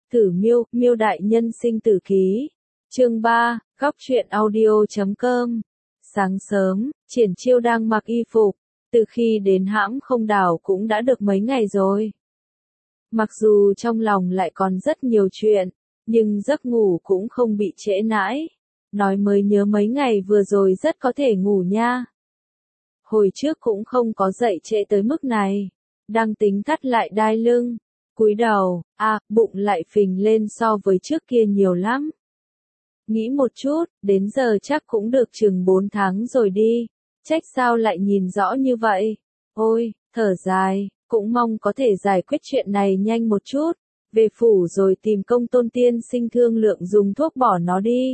Tử Miêu, Miêu Đại Nhân Sinh Tử Ký. Chương 3, Góc truyện audio.com. Sáng sớm, Triển Chiêu đang mặc y phục, từ khi đến hãm không đảo cũng đã được mấy ngày rồi. Mặc dù trong lòng lại còn rất nhiều chuyện, nhưng giấc ngủ cũng không bị trễ nãi. Nói mới nhớ mấy ngày vừa rồi rất có thể ngủ nha. Hồi trước cũng không có dậy trễ tới mức này. Đang tính thắt lại đai lưng, cúi đầu, bụng lại phình lên so với trước kia nhiều lắm. Nghĩ một chút, đến giờ chắc cũng được chừng 4 tháng rồi đi. Trách sao lại nhìn rõ như vậy. Ôi, thở dài, cũng mong có thể giải quyết chuyện này nhanh một chút. Về phủ rồi tìm Công Tôn tiên sinh thương lượng dùng thuốc bỏ nó đi.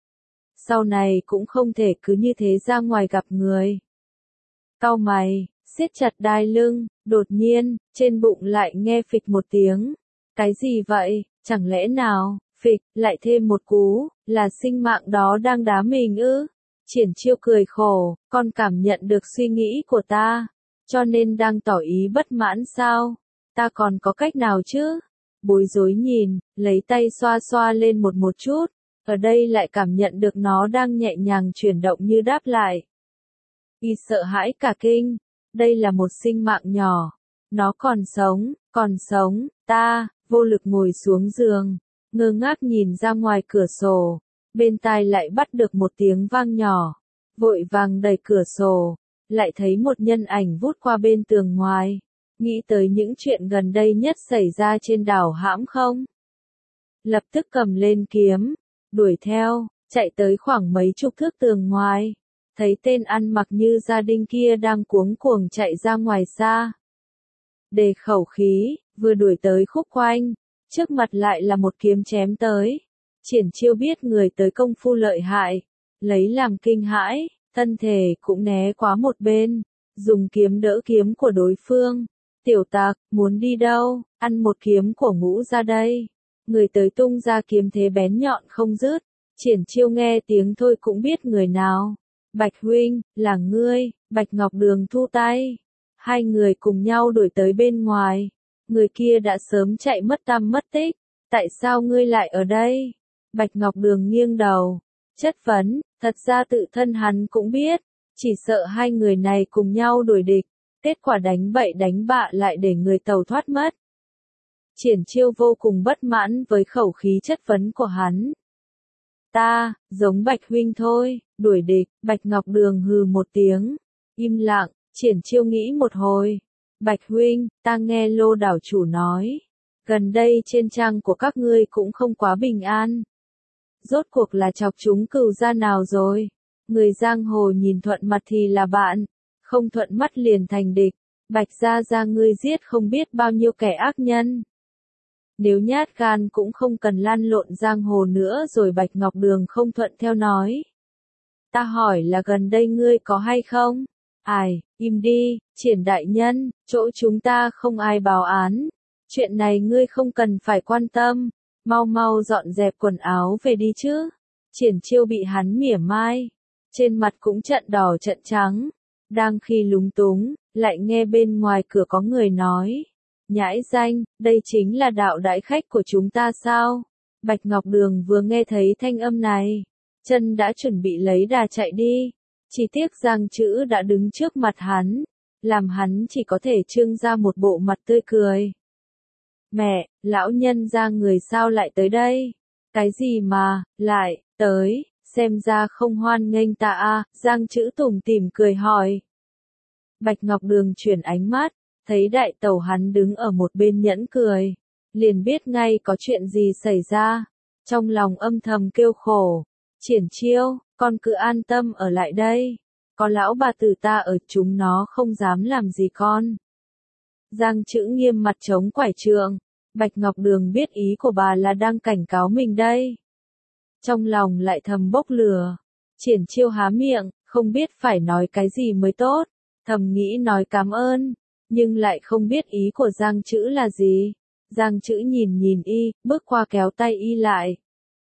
Sau này cũng không thể cứ như thế ra ngoài gặp người. Cau mày, siết chặt đai lưng, đột nhiên, trên bụng lại nghe phịch một tiếng. Cái gì vậy, chẳng lẽ nào, phịch, lại thêm một cú, là sinh mạng đó đang đá mình ư? Triển Chiêu cười khổ, con cảm nhận được suy nghĩ của ta, cho nên đang tỏ ý bất mãn sao? Ta còn có cách nào chứ? Bối rối nhìn, lấy tay xoa xoa lên một chút, ở đây lại cảm nhận được nó đang nhẹ nhàng chuyển động như đáp lại. Y sợ hãi cả kinh, đây là một sinh mạng nhỏ, nó còn sống, ta, vô lực ngồi xuống giường, ngơ ngác nhìn ra ngoài cửa sổ, bên tai lại bắt được một tiếng vang nhỏ, vội vàng đẩy cửa sổ, lại thấy một nhân ảnh vút qua bên tường ngoài, nghĩ tới những chuyện gần đây nhất xảy ra trên đảo hãm không. Lập tức cầm lên kiếm, đuổi theo, chạy tới khoảng mấy chục thước tường ngoài. Thấy tên ăn mặc như gia đình kia đang cuống cuồng chạy ra ngoài xa. Đề khẩu khí, vừa đuổi tới khúc quanh, trước mặt lại là một kiếm chém tới. Triển Chiêu biết người tới công phu lợi hại, lấy làm kinh hãi, thân thể cũng né qua một bên, dùng kiếm đỡ kiếm của đối phương. Tiểu tặc, muốn đi đâu, ăn một kiếm của Ngũ ra đây. Người tới tung ra kiếm thế bén nhọn không dứt, Triển Chiêu nghe tiếng thôi cũng biết người nào. Bạch huynh, là ngươi, Bạch Ngọc Đường thu tay. Hai người cùng nhau đuổi tới bên ngoài. Người kia đã sớm chạy mất tăm mất tích. Tại sao ngươi lại ở đây? Bạch Ngọc Đường nghiêng đầu, chất vấn, thật ra tự thân hắn cũng biết. Chỉ sợ hai người này cùng nhau đuổi địch. Kết quả đánh bậy đánh bạ lại để người tàu thoát mất. Triển Chiêu vô cùng bất mãn với khẩu khí chất vấn của hắn. Ta, giống Bạch huynh thôi, đuổi địch, Bạch Ngọc Đường hừ một tiếng, im lặng, Triển Chiêu nghĩ một hồi. Bạch huynh, ta nghe Lô đảo chủ nói, gần đây trên trang của các ngươi cũng không quá bình an. Rốt cuộc là chọc chúng cừu gia nào rồi? Người giang hồ nhìn thuận mặt thì là bạn, không thuận mắt liền thành địch. Bạch gia ngươi giết không biết bao nhiêu kẻ ác nhân. Nếu nhát gan cũng không cần lăn lộn giang hồ nữa rồi. Bạch Ngọc Đường không thuận theo nói. Ta hỏi là gần đây ngươi có hay không? Ai, im đi, Triển đại nhân, chỗ chúng ta không ai báo án. Chuyện này ngươi không cần phải quan tâm, mau mau dọn dẹp quần áo về đi chứ. Triển Chiêu bị hắn mỉa mai, trên mặt cũng trận đỏ trận trắng. Đang khi lúng túng, lại nghe bên ngoài cửa có người nói. Nhãi danh, đây chính là đạo đại khách của chúng ta sao? Bạch Ngọc Đường vừa nghe thấy thanh âm này, chân đã chuẩn bị lấy đà chạy đi. Chỉ tiếc Giang Chữ đã đứng trước mặt hắn, làm hắn chỉ có thể trưng ra một bộ mặt tươi cười. Mẹ, lão nhân ra người sao lại tới đây? Cái gì mà, lại, tới, xem ra không hoan nghênh ta à? Giang Chữ tủm tỉm cười hỏi. Bạch Ngọc Đường chuyển ánh mắt, thấy đại tẩu hắn đứng ở một bên nhẫn cười, liền biết ngay có chuyện gì xảy ra, trong lòng âm thầm kêu khổ. Triển Chiêu, con cứ an tâm ở lại đây, có lão bà tử ta ở chúng nó không dám làm gì con. Giang Chữ nghiêm mặt chống quải trượng, Bạch Ngọc Đường biết ý của bà là đang cảnh cáo mình đây. Trong lòng lại thầm bốc lửa, Triển Chiêu há miệng, không biết phải nói cái gì mới tốt, thầm nghĩ nói cảm ơn. Nhưng lại không biết ý của Giang Chữ là gì. Giang Chữ nhìn y, bước qua kéo tay y lại.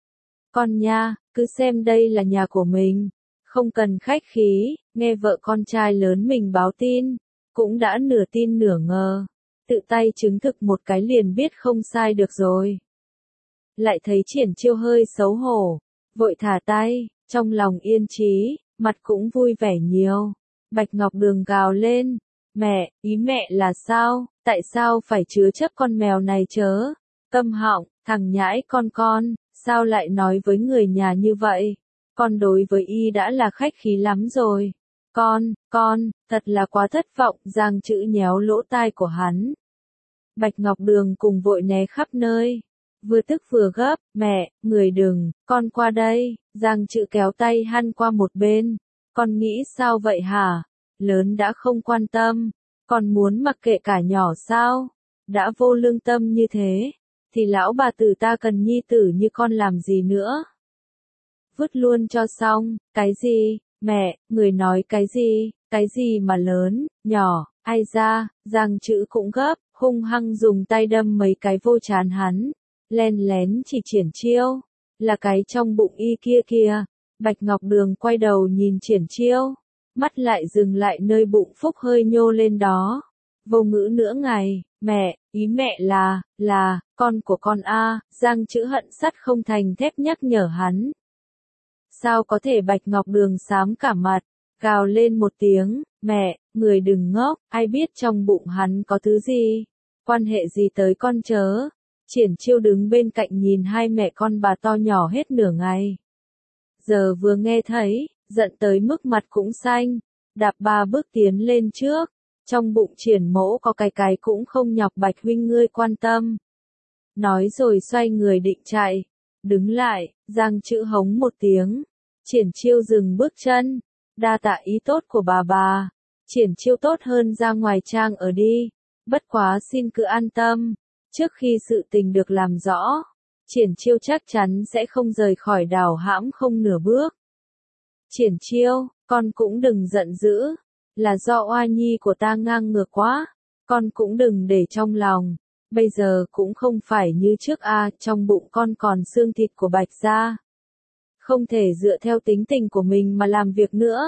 Con nha, cứ xem đây là nhà của mình, không cần khách khí. Nghe vợ con trai lớn mình báo tin, cũng đã nửa tin nửa ngờ, tự tay chứng thực một cái liền biết không sai được rồi. lại thấy Triển Chiêu hơi xấu hổ, vội thả tay, trong lòng yên trí, mặt cũng vui vẻ nhiều. Bạch Ngọc Đường gào lên, mẹ, ý mẹ là sao, tại sao phải chứa chấp con mèo này chớ? Câm họng, thằng nhãi con, sao lại nói với người nhà như vậy? Con đối với y đã là khách khí lắm rồi. Con, thật là quá thất vọng, Giang Chữ nhéo lỗ tai của hắn. Bạch Ngọc Đường cùng vội né khắp nơi. Vừa tức vừa gấp, mẹ, người đừng, con qua đây, Giang Chữ kéo tay hắn qua một bên. Con nghĩ sao vậy hả? Lớn đã không quan tâm, còn muốn mặc kệ cả nhỏ sao? Đã vô lương tâm như thế, thì lão bà tử ta cần nhi tử như con làm gì nữa? Vứt luôn cho xong, cái gì, mẹ, người nói cái gì mà lớn, nhỏ, ai ra, Giang Chữ cũng gấp, hung hăng dùng tay đâm mấy cái vô trán hắn, len lén chỉ Triển Chiêu, là cái trong bụng y kia kìa. Bạch Ngọc Đường quay đầu nhìn Triển Chiêu, mắt lại dừng lại nơi bụng phúc hơi nhô lên đó. Vô ngữ nữa ngày, mẹ, ý mẹ là, con của con a, Giang Chữ hận sắt không thành thép nhắc nhở hắn. Sao có thể? Bạch Ngọc Đường xám cả mặt, gào lên một tiếng, mẹ, người đừng ngốc, ai biết trong bụng hắn có thứ gì, quan hệ gì tới con chớ. Triển Chiêu đứng bên cạnh nhìn hai mẹ con bà to nhỏ hết nửa ngày. Giờ vừa nghe thấy, giận tới mức mặt cũng xanh, đạp 3 bước tiến lên trước, trong bụng Triển Mỗ có cái cũng không nhọc Bạch huynh ngươi quan tâm. Nói rồi xoay người định chạy, đứng lại, Giang Chữ hống một tiếng, Triển Chiêu dừng bước chân, đa tạ ý tốt của bà, Triển Chiêu tốt hơn ra ngoài trang ở đi, bất quá xin cứ an tâm, trước khi sự tình được làm rõ, Triển Chiêu chắc chắn sẽ không rời khỏi đảo hãm không nửa bước. Triển Chiêu, con cũng đừng giận dữ, là do oa nhi của ta ngang ngược quá, con cũng đừng để trong lòng, bây giờ cũng không phải như trước a, trong bụng con còn xương thịt của Bạch gia. Không thể dựa theo tính tình của mình mà làm việc nữa.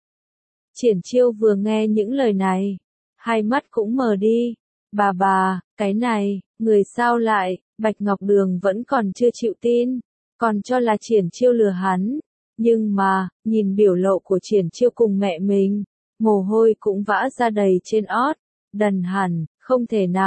Triển Chiêu vừa nghe những lời này, hai mắt cũng mờ đi. Bà, cái này, người sao lại, Bạch Ngọc Đường vẫn còn chưa chịu tin, còn cho là Triển Chiêu lừa hắn. Nhưng mà, nhìn biểu lộ của Triển Chiêu cùng mẹ mình, mồ hôi cũng vã ra đầy trên ót, đần hẳn, không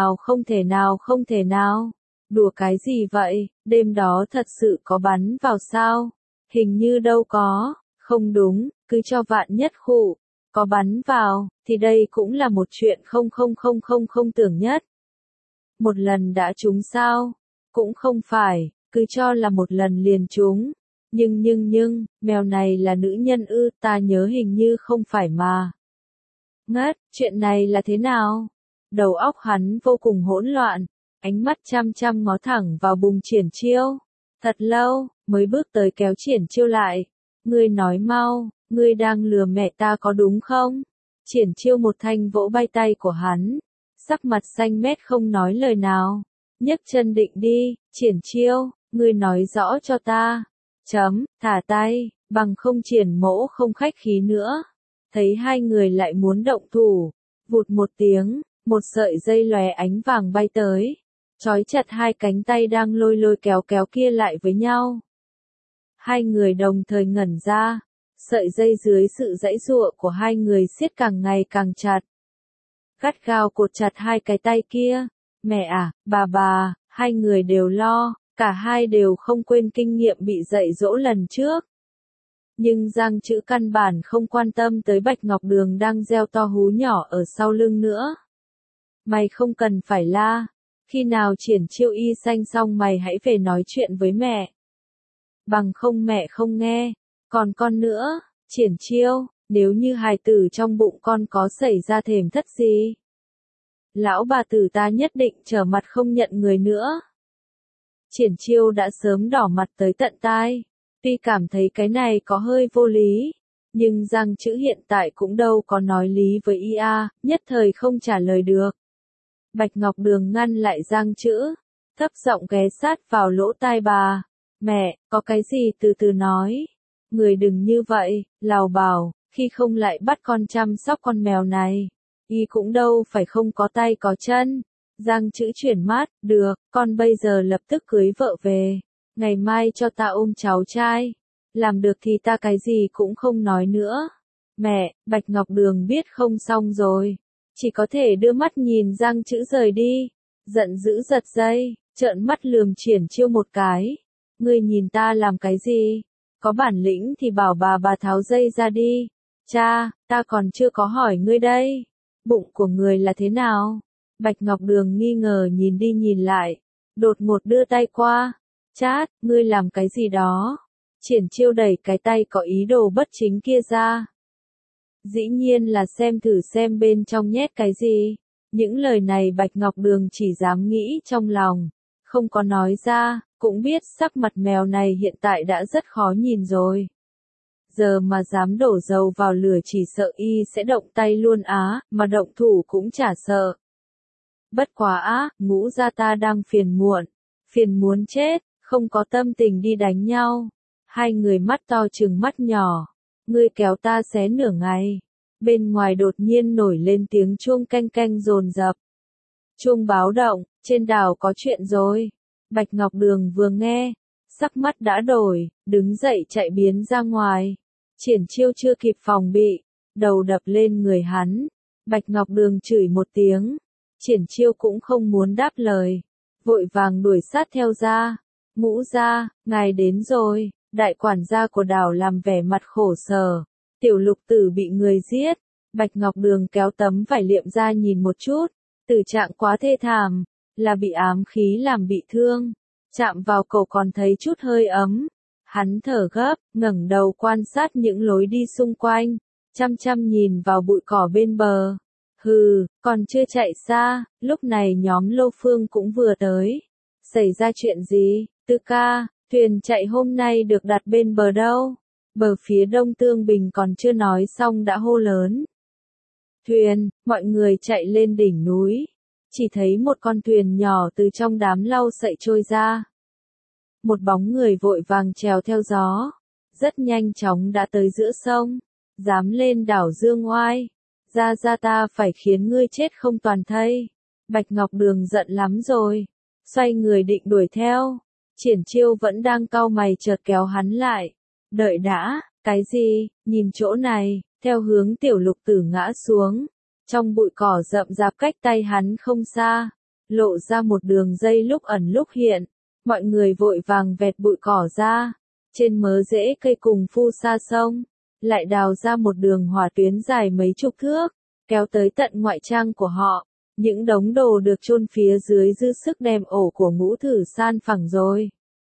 thể nào. Đùa cái gì vậy, đêm đó thật sự có bắn vào sao? Hình như đâu có, không đúng, cứ cho vạn nhất khụ, có bắn vào, thì đây cũng là một chuyện không tưởng nhất. Một lần đã trúng sao? Cũng không phải, cứ cho là một lần liền trúng. Nhưng, mèo này là nữ nhân ư, ta nhớ hình như không phải mà. Ngất, chuyện này là thế nào? Đầu óc hắn vô cùng hỗn loạn, ánh mắt chăm ngó thẳng vào bụng Triển Chiêu. Thật lâu, mới bước tới kéo Triển Chiêu lại. Ngươi nói mau, ngươi đang lừa mẹ ta có đúng không? Triển Chiêu một thanh vỗ bay tay của hắn, sắc mặt xanh mét không nói lời nào. Nhấc chân định đi, Triển Chiêu, ngươi nói rõ cho ta. Thả tay, bằng không Triển Mỗ không khách khí nữa. Thấy hai người lại muốn động thủ, vụt một tiếng, một sợi dây lóe ánh vàng bay tới, trói chặt hai cánh tay đang lôi kéo kia lại với nhau. Hai người đồng thời ngẩn ra, sợi dây dưới sự giãy giụa của hai người siết càng ngày càng chặt. Gắt gao cột chặt hai cái tay kia. Mẹ à, bà, hai người đều lo, cả hai đều không quên kinh nghiệm bị dạy dỗ lần trước. Nhưng Giang Chữ căn bản không quan tâm tới Bạch Ngọc Đường đang gieo to hú nhỏ ở sau lưng nữa. Mày không cần phải la, khi nào Triển Chiêu y xanh xong mày hãy về nói chuyện với mẹ. Bằng không mẹ không nghe, còn con nữa, Triển Chiêu, nếu như hài tử trong bụng con có xảy ra thềm thất gì, lão bà tử ta nhất định trở mặt không nhận người nữa. Triển Chiêu đã sớm đỏ mặt tới tận tai, tuy cảm thấy cái này có hơi vô lý, nhưng Giang Chữ hiện tại cũng đâu có nói lý với ia, nhất thời không trả lời được. Bạch Ngọc Đường ngăn lại Giang Chữ, thấp giọng ghé sát vào lỗ tai bà. Mẹ, có cái gì từ từ nói. Người đừng như vậy, lào bảo, khi không lại bắt con chăm sóc con mèo này. Y cũng đâu phải không có tay có chân. Giang Chữ chuyển mắt, được, con bây giờ lập tức cưới vợ về. Ngày mai cho ta ôm cháu trai. Làm được thì ta cái gì cũng không nói nữa. Mẹ, Bạch Ngọc Đường biết không xong rồi. Chỉ có thể đưa mắt nhìn Giang Trữ rời đi. Giận dữ giật dây, trợn mắt lườm Triển Chiêu một cái. Ngươi nhìn ta làm cái gì? Có bản lĩnh thì bảo bà tháo dây ra đi. Cha, ta còn chưa có hỏi ngươi đây. Bụng của người là thế nào? Bạch Ngọc Đường nghi ngờ nhìn đi nhìn lại. Đột ngột đưa tay qua. Chát, ngươi làm cái gì đó? Triển Chiêu đẩy cái tay có ý đồ bất chính kia ra. Dĩ nhiên là xem thử xem bên trong nhét cái gì. Những lời này Bạch Ngọc Đường chỉ dám nghĩ trong lòng. Không có nói ra, cũng biết sắc mặt mèo này hiện tại đã rất khó nhìn rồi. Giờ mà dám đổ dầu vào lửa chỉ sợ y sẽ động tay luôn á, mà động thủ cũng chả sợ. Bất quá á, Ngũ gia ta đang phiền muộn, phiền muốn chết, không có tâm tình đi đánh nhau. Hai người mắt to trừng mắt nhỏ, ngươi kéo ta xé nửa ngày. Bên ngoài đột nhiên nổi lên tiếng chuông canh canh dồn dập. Chuông báo động, trên đảo có chuyện rồi. Bạch Ngọc Đường vừa nghe, sắc mắt đã đổi, đứng dậy chạy biến ra ngoài. Triển Chiêu chưa kịp phòng bị, đầu đập lên người hắn. Bạch Ngọc Đường chửi một tiếng. Triển Chiêu cũng không muốn đáp lời, vội vàng đuổi sát theo ra. Ngũ gia, ngài đến rồi. Đại quản gia của đảo làm vẻ mặt khổ sở. Tiểu Lục Tử bị người giết. Bạch Ngọc Đường kéo tấm vải liệm ra nhìn một chút. Tử trạng quá thê thảm, là bị ám khí làm bị thương. Chạm vào cổ còn thấy chút hơi ấm. Hắn thở gấp, ngẩng đầu quan sát những lối đi xung quanh, chăm chăm nhìn vào bụi cỏ bên bờ. Hừ, còn chưa chạy xa, lúc này nhóm Lô Phương cũng vừa tới. Xảy ra chuyện gì, Tư ca, thuyền chạy hôm nay được đặt bên bờ đâu? Bờ phía đông Tương Bình còn chưa nói xong đã hô lớn. Thuyền, mọi người chạy lên đỉnh núi. Chỉ thấy một con thuyền nhỏ từ trong đám lau sậy trôi ra. Một bóng người vội vàng trèo theo gió. Rất nhanh chóng đã tới giữa sông. Dám lên đảo Dương Oai. Ra ta phải khiến ngươi chết không toàn thây. Bạch Ngọc Đường giận lắm rồi. Xoay người định đuổi theo. Triển Chiêu vẫn đang cau mày chợt kéo hắn lại. Đợi đã, cái gì, nhìn chỗ này, theo hướng Tiểu Lục Tử ngã xuống. Trong bụi cỏ rậm rạp cách tay hắn không xa, lộ ra một đường dây lúc ẩn lúc hiện. Mọi người vội vàng vẹt bụi cỏ ra. Trên mớ rễ cây cùng phu sa sông, lại đào ra một đường hỏa tuyến dài mấy chục thước, kéo tới tận ngoại trang của họ. Những đống đồ được chôn phía dưới dư sức đem ổ của Ngũ Thử san phẳng rồi.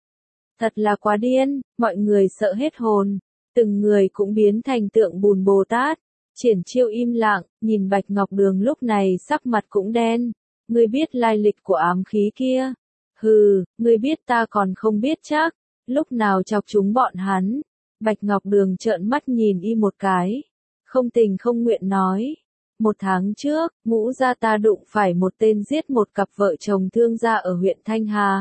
Thật là quá điên, mọi người sợ hết hồn, từng người cũng biến thành tượng bùn Bồ Tát. Triển Chiêu im lặng, nhìn Bạch Ngọc Đường lúc này sắc mặt cũng đen. Ngươi biết lai lịch của ám khí kia? Hừ, ngươi biết ta còn không biết chắc, lúc nào chọc chúng bọn hắn. Bạch Ngọc Đường trợn mắt nhìn y một cái, không tình không nguyện nói. 1 tháng trước, Ngũ gia ta đụng phải một tên giết một cặp vợ chồng thương gia ở huyện Thanh Hà.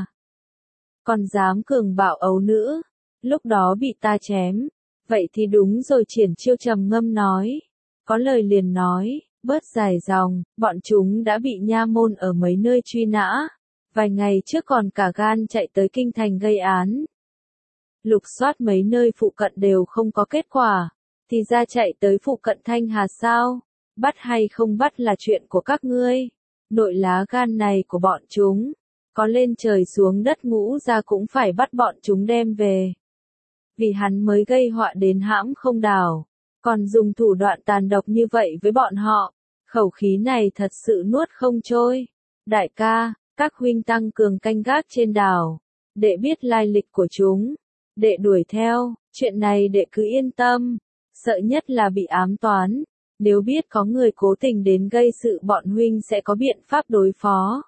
Còn dám cường bạo ấu nữ, lúc đó bị ta chém. Vậy thì đúng rồi, Triển Chiêu trầm ngâm nói. Có lời liền nói, bớt dài dòng, bọn chúng đã bị nha môn ở mấy nơi truy nã. Vài ngày trước còn cả gan chạy tới kinh thành gây án. Lục soát mấy nơi phụ cận đều không có kết quả. Thì ra chạy tới phụ cận Thanh Hà sao? Bắt hay không bắt là chuyện của các ngươi. Nội lá gan này của bọn chúng, có lên trời xuống đất Ngũ gia cũng phải bắt bọn chúng đem về. Vì hắn mới gây họa đến hãm không đảo, còn dùng thủ đoạn tàn độc như vậy với bọn họ. Khẩu khí này thật sự nuốt không trôi. Đại ca, các huynh tăng cường canh gác trên đảo, đệ biết lai lịch của chúng, đệ đuổi theo, chuyện này đệ cứ yên tâm. Sợ nhất là bị ám toán, nếu biết có người cố tình đến gây sự bọn huynh sẽ có biện pháp đối phó.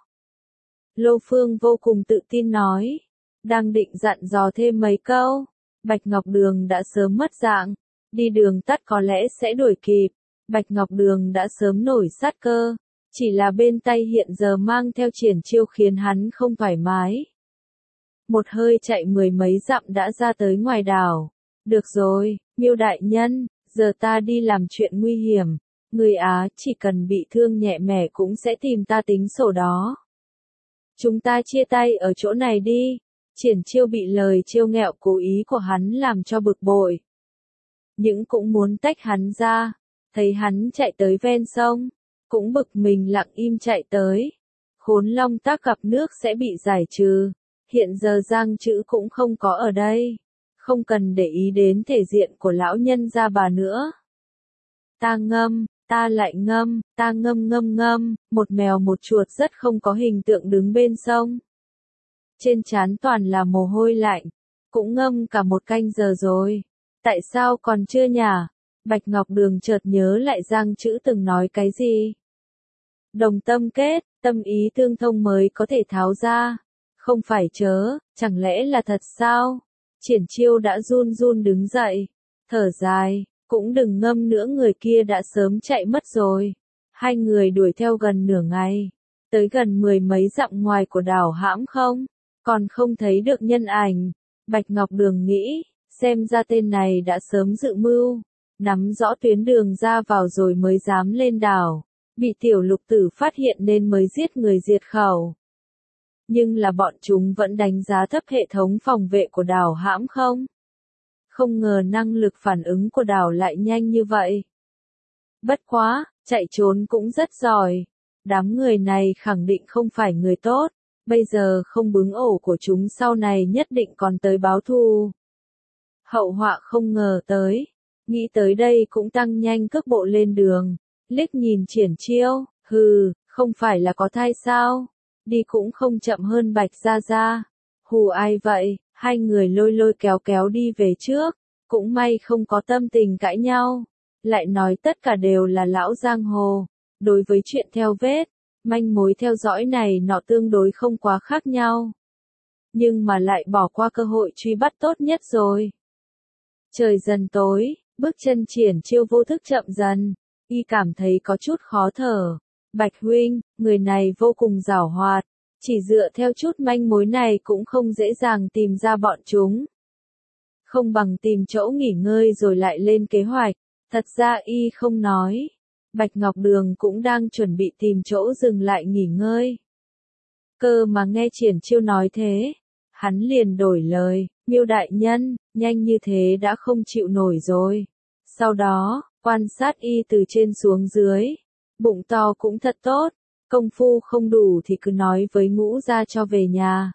Lô Phương vô cùng tự tin nói, đang định dặn dò thêm mấy câu, Bạch Ngọc Đường đã sớm mất dạng, đi đường tắt có lẽ sẽ đuổi kịp. Bạch Ngọc Đường đã sớm nổi sát cơ, chỉ là bên tay hiện giờ mang theo Triển Chiêu khiến hắn không thoải mái. Một hơi chạy 10 mấy dặm đã ra tới ngoài đảo. Được rồi, Miêu đại nhân, giờ ta đi làm chuyện nguy hiểm. Người Á chỉ cần bị thương nhẹ mẻ cũng sẽ tìm ta tính sổ đó. Chúng ta chia tay ở chỗ này đi. Triển Chiêu bị lời trêu ghẹo cố ý của hắn làm cho bực bội. Nhưng cũng muốn tách hắn ra, thấy hắn chạy tới ven sông, cũng bực mình lặng im chạy tới. Khốn long tác gặp nước sẽ bị giải trừ, hiện giờ Giang Trữ cũng không có ở đây, không cần để ý đến thể diện của lão nhân gia bà nữa. Ta ngâm, ta lại ngâm, ta ngâm ngâm ngâm, một mèo một chuột rất không có hình tượng đứng bên sông. Trên trán toàn là mồ hôi lạnh, cũng ngâm cả một canh giờ rồi. Tại sao còn chưa nhả? Bạch Ngọc Đường chợt nhớ lại Giang Trữ từng nói cái gì. Đồng tâm kết, tâm ý tương thông mới có thể tháo ra. Không phải chớ, chẳng lẽ là thật sao? Triển Chiêu đã run run đứng dậy, thở dài, cũng đừng ngâm nữa, người kia đã sớm chạy mất rồi. Hai người đuổi theo gần nửa ngày, tới gần 10 mấy dặm ngoài của đảo hãm không, còn không thấy được nhân ảnh. Bạch Ngọc Đường nghĩ, xem ra tên này đã sớm dự mưu, nắm rõ tuyến đường ra vào rồi mới dám lên đảo, bị tiểu lục tử phát hiện nên mới giết người diệt khẩu. Nhưng là bọn chúng vẫn đánh giá thấp hệ thống phòng vệ của đảo hãm không? Không ngờ năng lực phản ứng của đảo lại nhanh như vậy. Bất quá, chạy trốn cũng rất giỏi. Đám người này khẳng định không phải người tốt, bây giờ không bứng ổ của chúng sau này nhất định còn tới báo thù. Hậu họa không ngờ tới, nghĩ tới đây cũng tăng nhanh cước bộ lên đường, liếc nhìn Triển Chiêu, hừ, không phải là có thai sao? Đi cũng không chậm hơn Bạch Gia Gia. Hù ai vậy? Hai người lôi lôi kéo kéo đi về trước, cũng may không có tâm tình cãi nhau. Lại nói tất cả đều là lão giang hồ, đối với chuyện theo vết, manh mối theo dõi này nọ tương đối không quá khác nhau. Nhưng mà lại bỏ qua cơ hội truy bắt tốt nhất rồi. Trời dần tối, bước chân Triển Chiêu vô thức chậm dần, y cảm thấy có chút khó thở. Bạch huynh, người này vô cùng giảo hoạt, chỉ dựa theo chút manh mối này cũng không dễ dàng tìm ra bọn chúng. Không bằng tìm chỗ nghỉ ngơi rồi lại lên kế hoạch. Thật ra y không nói. Bạch Ngọc Đường cũng đang chuẩn bị tìm chỗ dừng lại nghỉ ngơi. Cơ mà nghe Triển Chiêu nói thế, hắn liền đổi lời, Miêu đại nhân, nhanh như thế đã không chịu nổi rồi. Sau đó, quan sát y từ trên xuống dưới, bụng to cũng thật tốt, công phu không đủ thì cứ nói với Ngũ gia cho về nhà.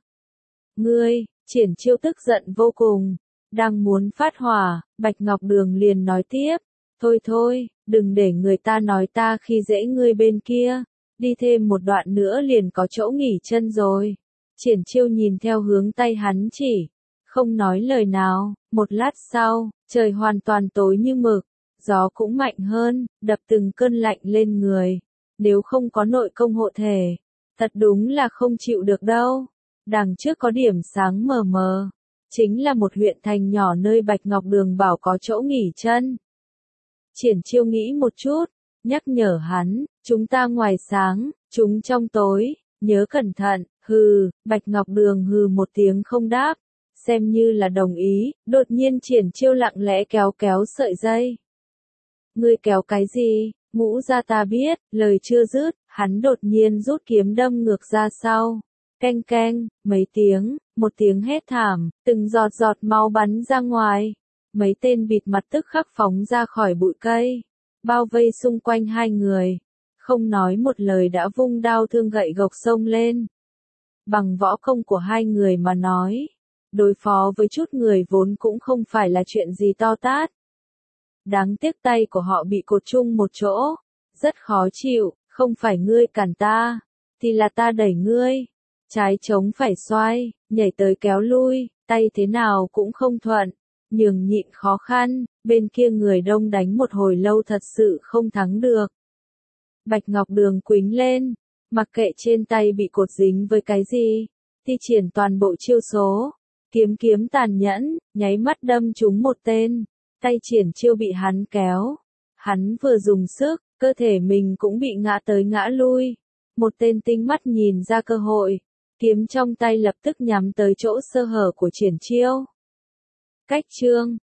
Ngươi, Triển Chiêu tức giận vô cùng, đang muốn phát hỏa, Bạch Ngọc Đường liền nói tiếp, thôi thôi, đừng để người ta nói ta khi dễ ngươi bên kia, đi thêm một đoạn nữa liền có chỗ nghỉ chân rồi. Triển Chiêu nhìn theo hướng tay hắn chỉ, không nói lời nào. Một lát sau, trời hoàn toàn tối như mực, gió cũng mạnh hơn, đập từng cơn lạnh lên người. Nếu không có nội công hộ thể, thật đúng là không chịu được đâu. Đằng trước có điểm sáng mờ mờ, chính là một huyện thành nhỏ nơi Bạch Ngọc Đường bảo có chỗ nghỉ chân. Triển Chiêu nghĩ một chút, nhắc nhở hắn, chúng ta ngoài sáng, chúng trong tối, nhớ cẩn thận. Hừ, Bạch Ngọc Đường hừ một tiếng không đáp, xem như là đồng ý. Đột nhiên Triển Chiêu lặng lẽ kéo kéo sợi dây. Ngươi kéo cái gì? Ngũ gia ta biết. Lời chưa dứt, hắn đột nhiên rút kiếm đâm ngược ra sau. Keng keng, mấy tiếng, một tiếng hét thảm, từng giọt giọt máu bắn ra ngoài. Mấy tên bịt mặt tức khắc phóng ra khỏi bụi cây, bao vây xung quanh hai người. Không nói một lời đã vung đao thương gậy gộc xông lên. Bằng võ công của hai người mà nói, đối phó với chút người vốn cũng không phải là chuyện gì to tát. Đáng tiếc tay của họ bị cột chung một chỗ, rất khó chịu, không phải ngươi cản ta, thì là ta đẩy ngươi. Trái chống phải xoay, nhảy tới kéo lui, tay thế nào cũng không thuận, nhường nhịn khó khăn, bên kia người đông đánh một hồi lâu thật sự không thắng được. Bạch Ngọc Đường quĩnh lên, mặc kệ trên tay bị cột dính với cái gì, thi triển toàn bộ chiêu số, kiếm tàn nhẫn, nháy mắt đâm trúng một tên, tay Triển Chiêu bị hắn kéo. Hắn vừa dùng sức, cơ thể mình cũng bị ngã tới ngã lui. Một tên tinh mắt nhìn ra cơ hội, kiếm trong tay lập tức nhắm tới chỗ sơ hở của Triển Chiêu. Cách chương